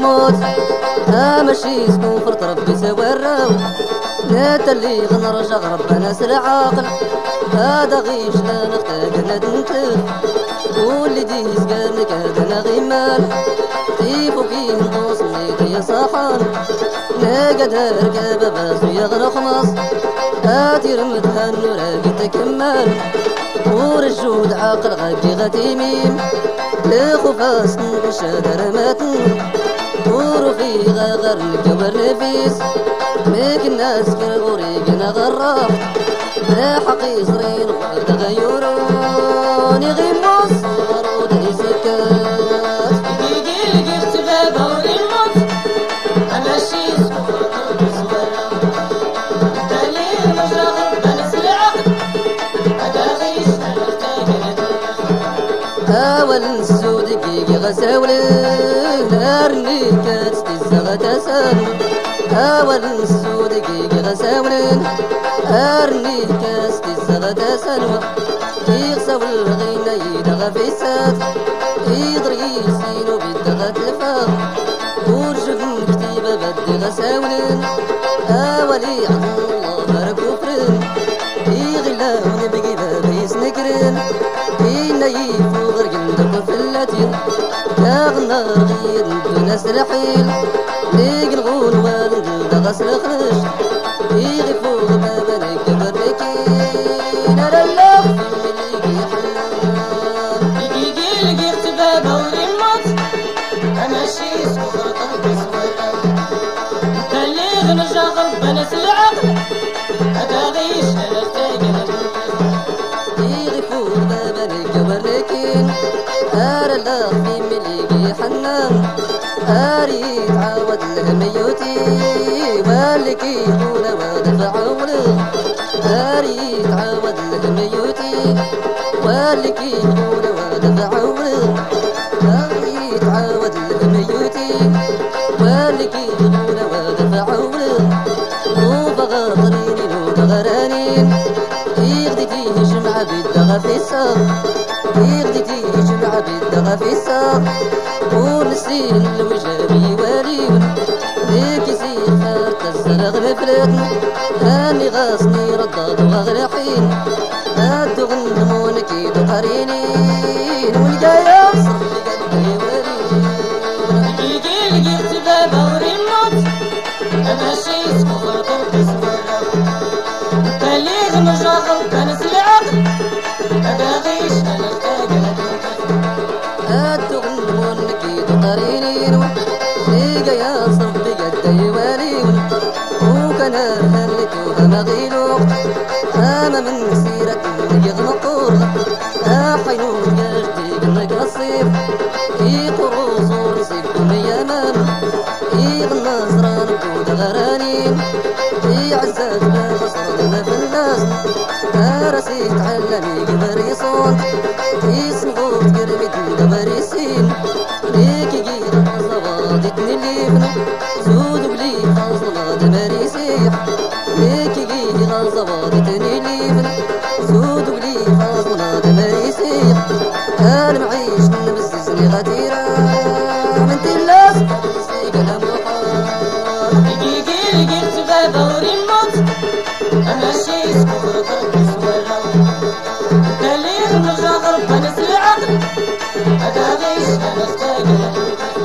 موت ماشي سكون فرط ربي سوى الراو نتا اللي غنرجع ربنا سر عاقل هذا غيش لا نختاق ندنتف واللي ديز قالك هذا لا غيمال كيفو كي نقوص ميدي صحان ناقد هركب باسو يغرق خماس هاتي رمتها النوراقي تكمل ورجود عاقل غاقي غتيميم لخفاس نشادر ماتن وروحي غاغر نكبر نفيس ميك الناس كالغوريقنا غراف لا حقي صرين وغدا غيوروني غي مصر ودي سكات يجي اختباب هوري الموت انا شي سكوت بسبرا دليل مجرى ربنا سلعقد هذا غيش انا اختاقنا اول السود كيكي غساولي نارني كاتستي الزغا تسالو اول السود كيكي غساولي نارني كاتستي الزغا تسالو يغساو الغينا يدغى في السات يضري يسينو بيدغى تلفاق ورجل كتيبة بدي غساولي اولي عطل الله بارك وفرن يغلاوني بقيبة يسنكرن إنا يفو غير قندق في اللاتين كاغنار غير ندونا سرحيل ليق الغول والندونا غسل خرج يغفو غبابا نكبر بكين أرلا في مليقي حنان يجي لقي اختباب هوري الموت انا شي سكوت بسبرا دليل مجرى ربنا سلعقد هذا غيش انا اختاقنا يغفو غبابا نكبر بكين أرلا في مليقي حنان أريد عاود الهميوتي والكي يقول ودفع ولغ أريد عاود الهميوتي والكي يقول ودفع ولغ أريد عاود الهميوتي والكي يقول ودفع ولغ وبغى طريني ودغرانين يغدي جمعة بالدغى في الساق يغدي جمعة بالدغى في الساق ونسين الوجابي واليون ليك يسير فات الزرق مفلتن هاني غاصني رداد وغلى حين هادو غنمون كيدو قرينين والجاية صرفي قد واليون يجي لقي اختباب هوري الموت انا شي سكوت بسبرا دليل مجرى ربنا سلعقد هذا غيش انا اختاقنا هادو غنمون كيدو قرينين ليقا يا صرفي قد واليون وكان هلتوها مغيلوق هاما من سيرة يغمقور حينون قاجدي قلنك نصيب يقرو صور سيكم يامان يغنى زران بود غرانين يعزاز ما بصرنا في الناس راسي تعلمي قمر يصون يسمغوت قرمت قمر يسين ليك يجير صوادتني الليفن زود بلي خاصنا دمر يسيح ليك يجي غصوادتني الليفن زود بلي خاصنا دمر يسيح انا معيش نبسسني غديرة من تلاس بسي قلم وحار يجي لقي اختباب هوري الموت انا شي سكوت بسبرا دليل مجرى ربنا سلعقد هذا غيش انا اختاقنا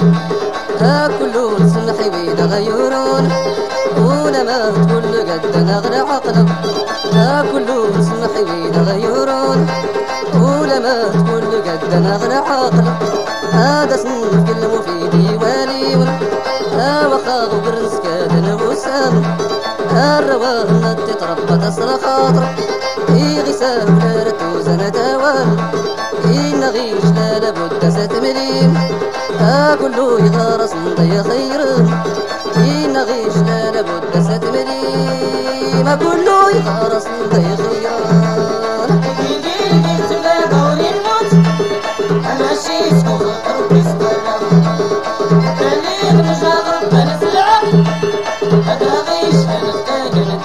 كله سمحي بيد غيورون ولما تقول قد نغنى عقلك كله سمحي بيد غيورون ولما تقول قد نغنى عقلك هذا صنف كل مفيد واليون وخاغ برنس كاد وسام الروان تتربى تصل خاطر غسال لا رتوزن توال إن غيش لا لابد ستمليم كله يغارس ضي خير إن غيش لا لابد ستمليم كله يغارس ضي خير يجي لقي اختباب هوري الموت انا شي سكوت بسبرا دليل مجرى ربنا سلعقد هذا غيش انا اختاقنا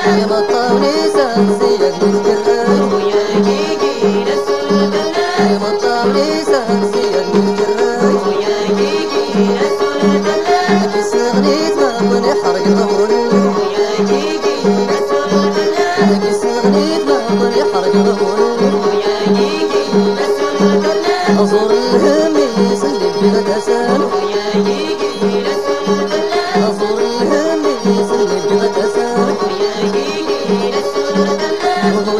يا مطاوني سانسية نتكرر ويا جيجي رسول الله يا مطاوني سانسية نتكرر ويا جيجي رسول الله كيس غنيت ما كوني حرق ضموني ويا جيجي رسول الله كيس غنيت ما كوني حرق ضموني ويا جيجي رسول الله أزور الهمي سلي بغدسان ويا جيجي رسول الله أزور الهمي سلي بغدسان ويا جيجي رسول الله وهو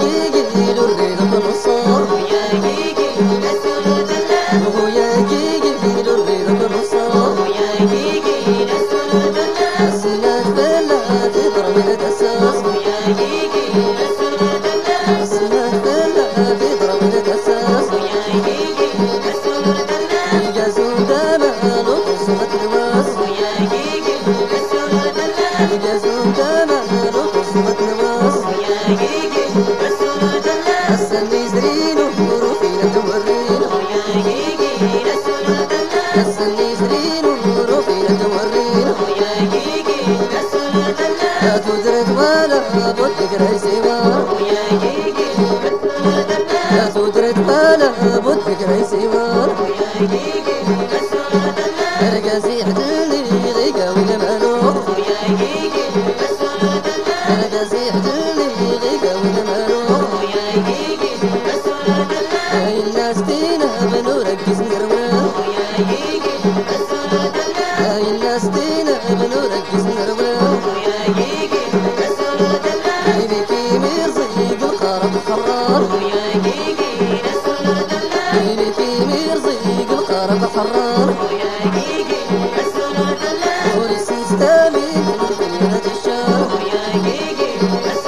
يجيجي لوريد بالنصار ويا جيجي رسول الله وهو يجيجي لوريد بالنصار ويا جيجي رسول الله السنات بلا تضرب الأساس ويا جيجي رسول الله السنات بلا تضرب الأساس ويا جيجي رسول الله الجازون دمال وقصمة نواس ويا جيجي رسول الله الجازون دمال وقصمة نواس ويا جيجي رسول الله السني زرين وروحينا تورين ويا جيجي رسول الله السني زرين وروحينا تورين ويا جيجي رسول الله لا تدرك ولا بد قراي سوار ويا جيجي رسول الله لا تدرك ولا بد قراي سوار ويا جيجي رسول الله ارقازي عدلي غيقا ولا مالو ويا جيجي رسول الله ارقازي عدلي غيقا ولا مالو ويا جيجي رسول الله هاي الناس فينا بنورقز نروى ويا جيجي رسول الله هاي الناس فينا بنورقز نروى ويا جيجي رسول الله بيكي ميرزيق القارب حرار ويا جيجي رسول الله بيكي ميرزيق القارب حرار ويا جيجي رسول الله وريسي ستامي في الشام ويا جيجي رسول